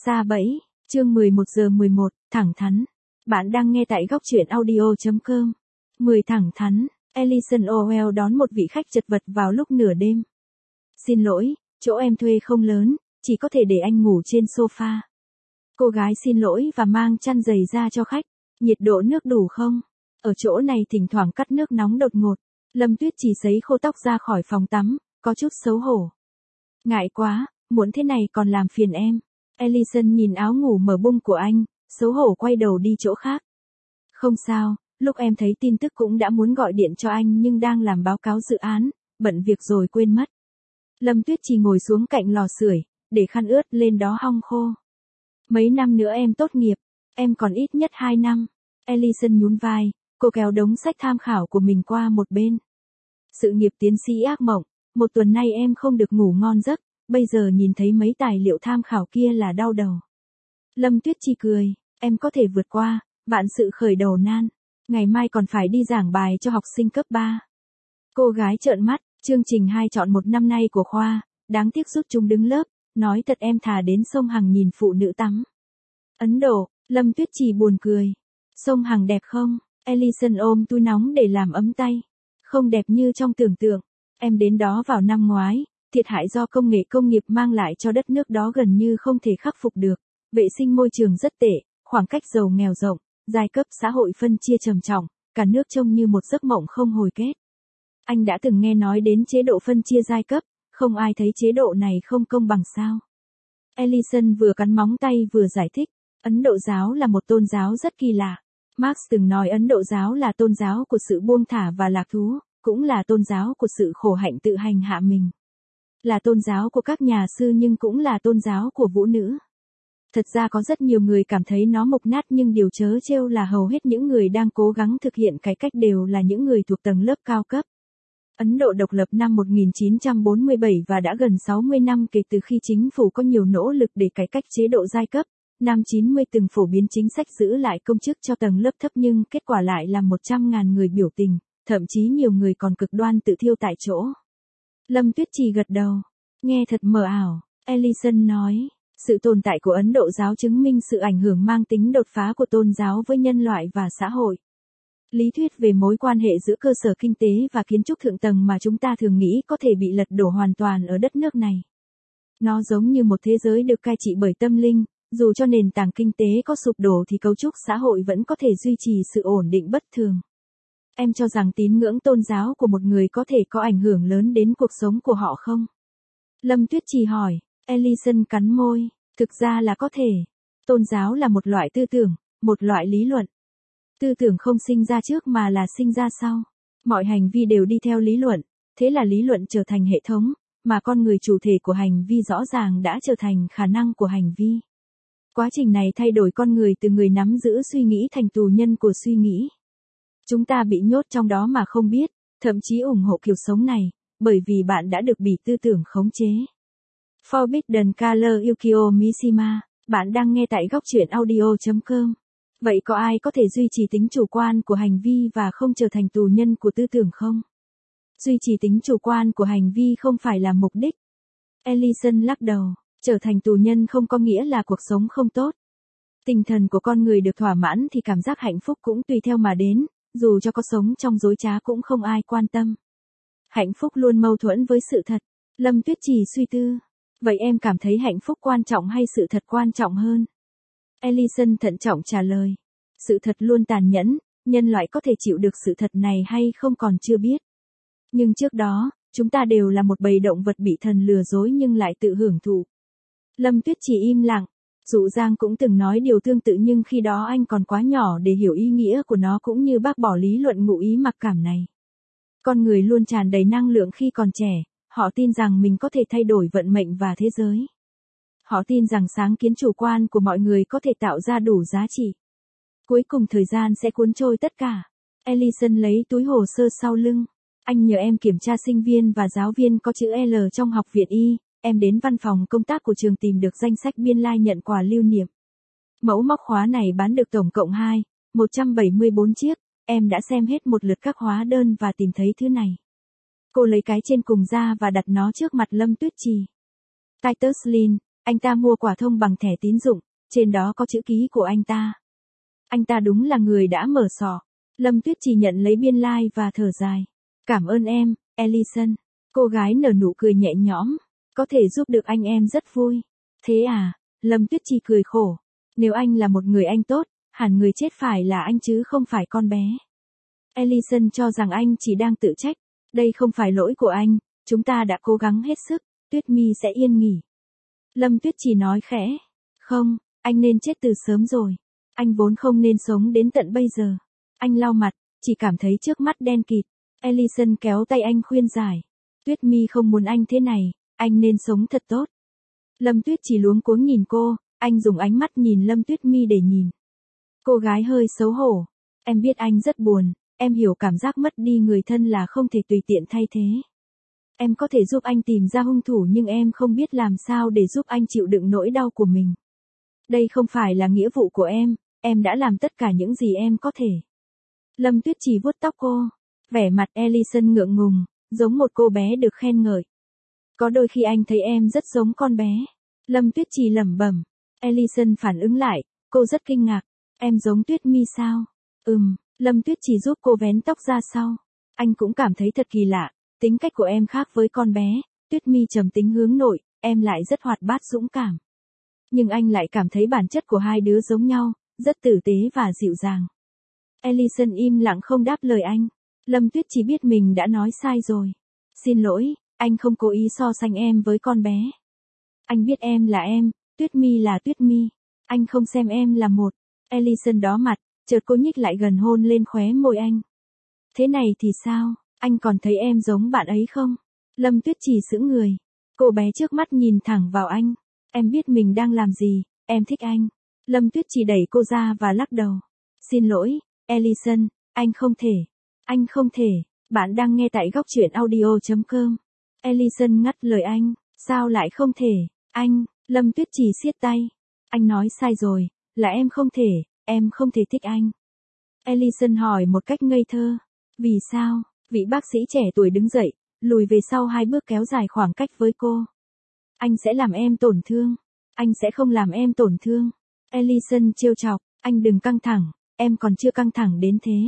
Sa bẫy, chương 11:11, thẳng thắn. Bạn đang nghe tại góc truyện audio.com. 10 thẳng thắn, Alison Owell đón một vị khách chật vật vào lúc nửa đêm. Xin lỗi, chỗ em thuê không lớn, chỉ có thể để anh ngủ trên sofa. Cô gái xin lỗi và mang chăn dày ra cho khách. Nhiệt độ nước đủ không? Ở chỗ này thỉnh thoảng cắt nước nóng đột ngột. Lâm Tuyết chỉ sấy khô tóc ra khỏi phòng tắm, có chút xấu hổ. Ngại quá, muộn thế này còn làm phiền em. Alison nhìn áo ngủ mở bung của anh, xấu hổ quay đầu đi chỗ khác. Không sao, lúc em thấy tin tức cũng đã muốn gọi điện cho anh nhưng đang làm báo cáo dự án, bận việc rồi quên mất. Lâm Tuyết chỉ ngồi xuống cạnh lò sưởi, để khăn ướt lên đó hong khô. Mấy năm nữa em tốt nghiệp, em còn ít nhất 2 năm. Alison nhún vai, cô kéo đống sách tham khảo của mình qua một bên. Sự nghiệp tiến sĩ ác mộng, một tuần nay em không được ngủ ngon giấc, bây giờ nhìn thấy mấy tài liệu tham khảo kia là đau đầu. Lâm Tuyết Chi cười, em có thể vượt qua, vạn sự khởi đầu nan. Ngày mai còn phải đi giảng bài cho học sinh cấp 3. Cô gái trợn mắt, chương trình 2 chọn 1 năm nay của khoa, đáng tiếc rút chúng đứng lớp, nói thật em thà đến sông Hằng nhìn phụ nữ tắm. Ấn Độ, Lâm Tuyết Chi buồn cười. Sông Hằng đẹp không? Alison ôm túi nóng để làm ấm tay. Không đẹp như trong tưởng tượng. Em đến đó vào năm ngoái, thiệt hại do công nghệ công nghiệp mang lại cho đất nước đó gần như không thể khắc phục được. Vệ sinh môi trường rất tệ, khoảng cách giàu nghèo rộng, giai cấp xã hội phân chia trầm trọng, cả nước trông như một giấc mộng không hồi kết. Anh đã từng nghe nói đến chế độ phân chia giai cấp, không ai thấy chế độ này không công bằng sao. Alison vừa cắn móng tay vừa giải thích, Ấn Độ giáo là một tôn giáo rất kỳ lạ. Marx từng nói Ấn Độ giáo là tôn giáo của sự buông thả và lạc thú, cũng là tôn giáo của sự khổ hạnh tự hành hạ mình. Là tôn giáo của các nhà sư nhưng cũng là tôn giáo của vũ nữ. Thật ra có rất nhiều người cảm thấy nó mục nát nhưng điều trớ trêu là hầu hết những người đang cố gắng thực hiện cải cách đều là những người thuộc tầng lớp cao cấp. Ấn Độ độc lập năm 1947 và đã gần 60 năm kể từ khi chính phủ có nhiều nỗ lực để cải cách chế độ giai cấp. Năm 90 từng phổ biến chính sách giữ lại công chức cho tầng lớp thấp nhưng kết quả lại là 100.000 người biểu tình, thậm chí nhiều người còn cực đoan tự thiêu tại chỗ. Lâm Tuyết Chi gật đầu. Nghe thật mờ ảo, Alison nói. Sự tồn tại của Ấn Độ giáo chứng minh sự ảnh hưởng mang tính đột phá của tôn giáo với nhân loại và xã hội. Lý thuyết về mối quan hệ giữa cơ sở kinh tế và kiến trúc thượng tầng mà chúng ta thường nghĩ có thể bị lật đổ hoàn toàn ở đất nước này. Nó giống như một thế giới được cai trị bởi tâm linh, dù cho nền tảng kinh tế có sụp đổ thì cấu trúc xã hội vẫn có thể duy trì sự ổn định bất thường. Em cho rằng tín ngưỡng tôn giáo của một người có thể có ảnh hưởng lớn đến cuộc sống của họ không? Lâm Tuyết Chi hỏi. Alison cắn môi, thực ra là có thể. Tôn giáo là một loại tư tưởng, một loại lý luận. Tư tưởng không sinh ra trước mà là sinh ra sau. Mọi hành vi đều đi theo lý luận, thế là lý luận trở thành hệ thống, mà con người chủ thể của hành vi rõ ràng đã trở thành khả năng của hành vi. Quá trình này thay đổi con người từ người nắm giữ suy nghĩ thành tù nhân của suy nghĩ. Chúng ta bị nhốt trong đó mà không biết, thậm chí ủng hộ kiểu sống này, bởi vì bạn đã được bị tư tưởng khống chế. Forbidden Color Yukio Mishima, bạn đang nghe tại góc truyện audio.com. Vậy có ai có thể duy trì tính chủ quan của hành vi và không trở thành tù nhân của tư tưởng không? Duy trì tính chủ quan của hành vi không phải là mục đích. Alison lắc đầu, trở thành tù nhân không có nghĩa là cuộc sống không tốt. Tinh thần của con người được thỏa mãn thì cảm giác hạnh phúc cũng tùy theo mà đến, dù cho có sống trong dối trá cũng không ai quan tâm. Hạnh phúc luôn mâu thuẫn với sự thật. Lâm Tuyết Chi suy tư. Vậy em cảm thấy hạnh phúc quan trọng hay sự thật quan trọng hơn? Alison thận trọng trả lời. Sự thật luôn tàn nhẫn, nhân loại có thể chịu được sự thật này hay không còn chưa biết. Nhưng trước đó, chúng ta đều là một bầy động vật bị thần lừa dối nhưng lại tự hưởng thụ. Lâm Tuyết Chi im lặng. Dụ Giang cũng từng nói điều tương tự nhưng khi đó anh còn quá nhỏ để hiểu ý nghĩa của nó cũng như bác bỏ lý luận ngụ ý mặc cảm này. Con người luôn tràn đầy năng lượng khi còn trẻ. Họ tin rằng mình có thể thay đổi vận mệnh và thế giới. Họ tin rằng sáng kiến chủ quan của mọi người có thể tạo ra đủ giá trị. Cuối cùng thời gian sẽ cuốn trôi tất cả. Alison lấy túi hồ sơ sau lưng. Anh nhờ em kiểm tra sinh viên và giáo viên có chữ L trong học viện Y. Em đến văn phòng công tác của trường tìm được danh sách biên lai nhận quà lưu niệm. Mẫu móc khóa này bán được tổng cộng 174 chiếc. Em đã xem hết một lượt các hóa đơn và tìm thấy thứ này. Cô lấy cái trên cùng ra và đặt nó trước mặt Lâm Tuyết Chi. Titus Lin, Anh ta mua quả thông bằng thẻ tín dụng, trên đó có chữ ký của anh ta. Anh ta đúng là người đã mở sọ. Lâm Tuyết Trì nhận lấy biên lai và thở dài. Cảm ơn em, Ellison. Cô gái nở nụ cười nhẹ nhõm. Có thể giúp được anh em rất vui. Thế à, Lâm Tuyết Trì cười khổ. Nếu anh là một người anh tốt, hẳn người chết phải là anh chứ không phải con bé. Ellison cho rằng anh chỉ đang tự trách. Đây không phải lỗi của anh, chúng ta đã cố gắng hết sức, Tuyết Mi sẽ yên nghỉ. Lâm Tuyết Trì nói khẽ. Không, anh nên chết từ sớm rồi. Anh vốn không nên sống đến tận bây giờ. Anh lau mặt, chỉ cảm thấy trước mắt đen kịt. Ellison kéo tay anh khuyên giải. Tuyết Mi không muốn anh thế này, anh nên sống thật tốt. Lâm Tuyết Trì luống cuống nhìn cô, anh dùng ánh mắt nhìn Lâm Tuyết Mi để nhìn. Cô gái hơi xấu hổ. Em biết anh rất buồn, em hiểu cảm giác mất đi người thân là không thể tùy tiện thay thế. Em có thể giúp anh tìm ra hung thủ nhưng em không biết làm sao để giúp anh chịu đựng nỗi đau của mình. Đây không phải là nghĩa vụ của em đã làm tất cả những gì em có thể. Lâm Tuyết Trì vuốt tóc cô, vẻ mặt Ellison ngượng ngùng, giống một cô bé được khen ngợi. Có đôi khi anh thấy em rất giống con bé. Lâm Tuyết Trì lẩm bẩm. Ellison phản ứng lại, cô rất kinh ngạc. Em giống Tuyết Mi sao? Lâm Tuyết Trì giúp cô vén tóc ra sau. Anh cũng cảm thấy thật kỳ lạ, tính cách của em khác với con bé. Tuyết Mi trầm tính hướng nội, em lại rất hoạt bát dũng cảm. Nhưng anh lại cảm thấy bản chất của hai đứa giống nhau, rất tử tế và dịu dàng. Ellison im lặng không đáp lời anh. Lâm Tuyết Trì biết mình đã nói sai rồi. Xin lỗi, anh không cố ý so sánh em với con bé. Anh biết em là em, Tuyết Mi là Tuyết Mi. Anh không xem em là một. Ellison đỏ mặt, chợt cô nhích lại gần hôn lên khóe môi anh. Thế này thì sao, anh còn thấy em giống bạn ấy không? Lâm Tuyết Trì sững người. Cô bé trước mắt nhìn thẳng vào anh. Em biết mình đang làm gì, em thích anh. Lâm Tuyết Trì đẩy cô ra và lắc đầu. Xin lỗi, Ellison, anh không thể. Anh không thể. Bạn đang nghe tại góc truyện audio.com. Ellison ngắt lời anh. Sao lại không thể? Anh, Lâm Tuyết Trì siết tay. Anh nói sai rồi, là em không thể thích anh. Ellison hỏi một cách ngây thơ. Vì sao? Vị bác sĩ trẻ tuổi đứng dậy, lùi về sau 2 bước kéo dài khoảng cách với cô. Anh sẽ làm em tổn thương. Anh sẽ không làm em tổn thương. Ellison trêu chọc, anh đừng căng thẳng, em còn chưa căng thẳng đến thế.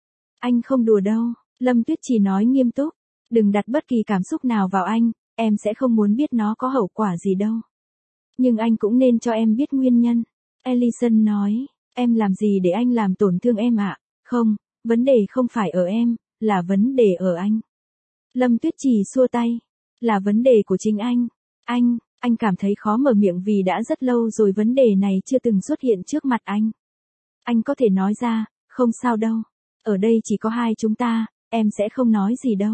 Anh không đùa đâu, Lâm Tuyết Trì nói nghiêm túc. Đừng đặt bất kỳ cảm xúc nào vào anh, em sẽ không muốn biết nó có hậu quả gì đâu. Nhưng anh cũng nên cho em biết nguyên nhân. Ellison nói, em làm gì để anh làm tổn thương em ạ? Không, vấn đề không phải ở em, là vấn đề ở anh. Lâm Tuyết Trì xua tay, là vấn đề của chính anh. Anh cảm thấy khó mở miệng vì đã rất lâu rồi vấn đề này chưa từng xuất hiện trước mặt anh. Anh có thể nói ra, không sao đâu. Ở đây chỉ có hai chúng ta, em sẽ không nói gì đâu.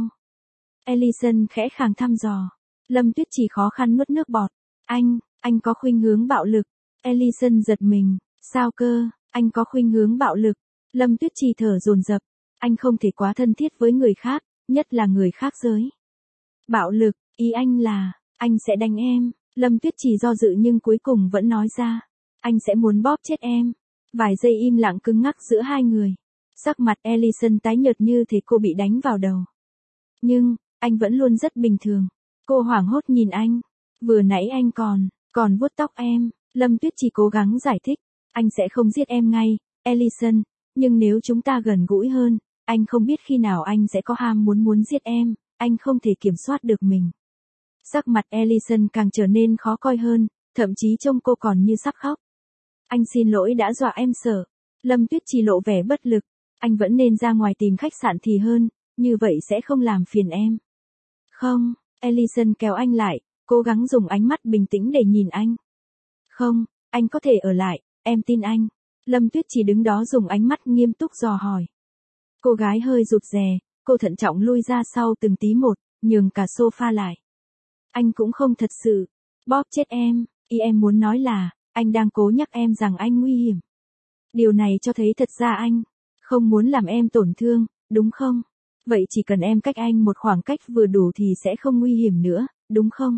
Ellison khẽ khàng thăm dò. Lâm Tuyết Trì khó khăn nuốt nước bọt. Anh có khuynh hướng bạo lực. Ellison giật mình. Sao cơ, anh có khuynh hướng bạo lực. Lâm Tuyết Trì thở dồn dập. Anh không thể quá thân thiết với người khác, nhất là người khác giới. Bạo lực, ý anh là, anh sẽ đánh em. Lâm Tuyết Trì do dự nhưng cuối cùng vẫn nói ra. Anh sẽ muốn bóp chết em. Vài giây im lặng cứng ngắc giữa hai người. Sắc mặt Ellison tái nhợt như thể cô bị đánh vào đầu. Nhưng, anh vẫn luôn rất bình thường. Cô hoảng hốt nhìn anh. Vừa nãy anh còn vuốt tóc em. Lâm Tuyết Trì cố gắng giải thích. Anh sẽ không giết em ngay, Ellison. Nhưng nếu chúng ta gần gũi hơn, anh không biết khi nào anh sẽ có ham muốn giết em. Anh không thể kiểm soát được mình. Sắc mặt Ellison càng trở nên khó coi hơn, thậm chí trông cô còn như sắp khóc. Anh xin lỗi đã dọa em sợ. Lâm Tuyết Trì lộ vẻ bất lực. Anh vẫn nên ra ngoài tìm khách sạn thì hơn, như vậy sẽ không làm phiền em. Không, Ellison kéo anh lại, cố gắng dùng ánh mắt bình tĩnh để nhìn anh. Không, anh có thể ở lại, em tin anh. Lâm Tuyết Trì đứng đó dùng ánh mắt nghiêm túc dò hỏi. Cô gái hơi rụt rè, cô thận trọng lui ra sau từng tí một, nhường cả sofa lại. Anh cũng không thật sự bóp chết em, ý em muốn nói là, anh đang cố nhắc em rằng anh nguy hiểm. Điều này cho thấy thật ra anh không muốn làm em tổn thương, đúng không? Vậy chỉ cần em cách anh một khoảng cách vừa đủ thì sẽ không nguy hiểm nữa, đúng không?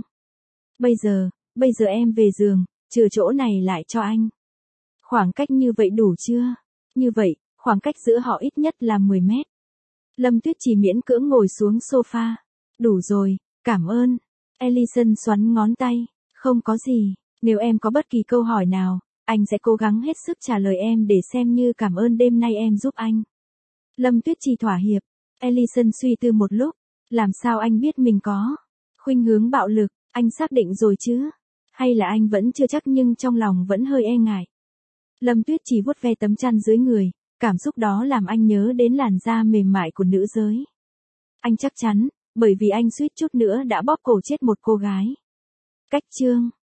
Bây giờ em về giường, trừ chỗ này lại cho anh. Khoảng cách như vậy đủ chưa? Như vậy, khoảng cách giữa họ ít nhất là 10 mét. Lâm Tuyết Trì miễn cưỡng ngồi xuống sofa. Đủ rồi, cảm ơn. Ellison xoắn ngón tay. Không có gì. Nếu em có bất kỳ câu hỏi nào, anh sẽ cố gắng hết sức trả lời em để xem như cảm ơn đêm nay em giúp anh. Lâm Tuyết Trì thỏa hiệp. Ellison suy tư một lúc. Làm sao anh biết mình có khuynh hướng bạo lực, anh xác định rồi chứ? Hay là anh vẫn chưa chắc nhưng trong lòng vẫn hơi e ngại? Lâm Tuyết Trì vuốt ve tấm chăn dưới người, cảm xúc đó làm anh nhớ đến làn da mềm mại của nữ giới. Anh chắc chắn, bởi vì anh suýt chút nữa đã bóp cổ chết một cô gái. Cách chương